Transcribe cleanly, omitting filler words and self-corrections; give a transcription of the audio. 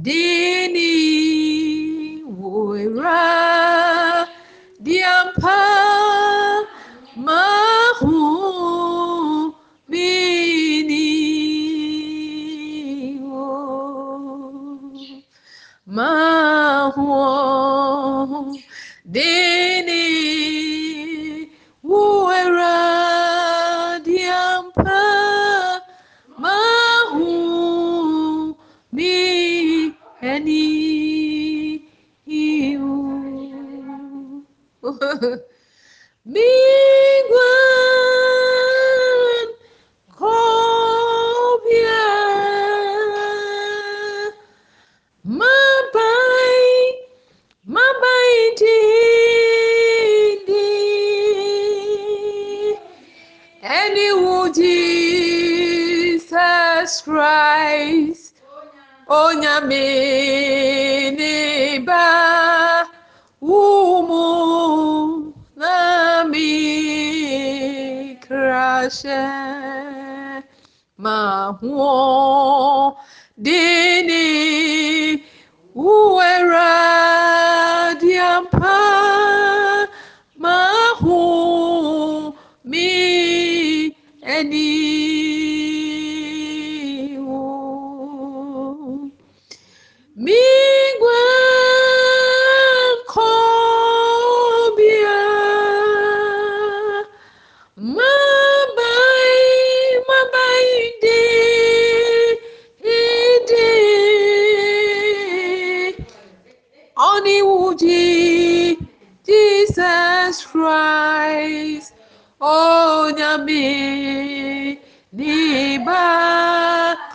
dini woera diampa mahu bini wo mahu dini woera diampa mahu mi any you Miguel Cobia Mabai Dindi any would Jesus Christ Onyame neba umu nami krashe mahuo dini uera diampa mahu mi eni Miguel Cobia Mabai de Oni Wuji Jesus Christ Oh Nyame Niba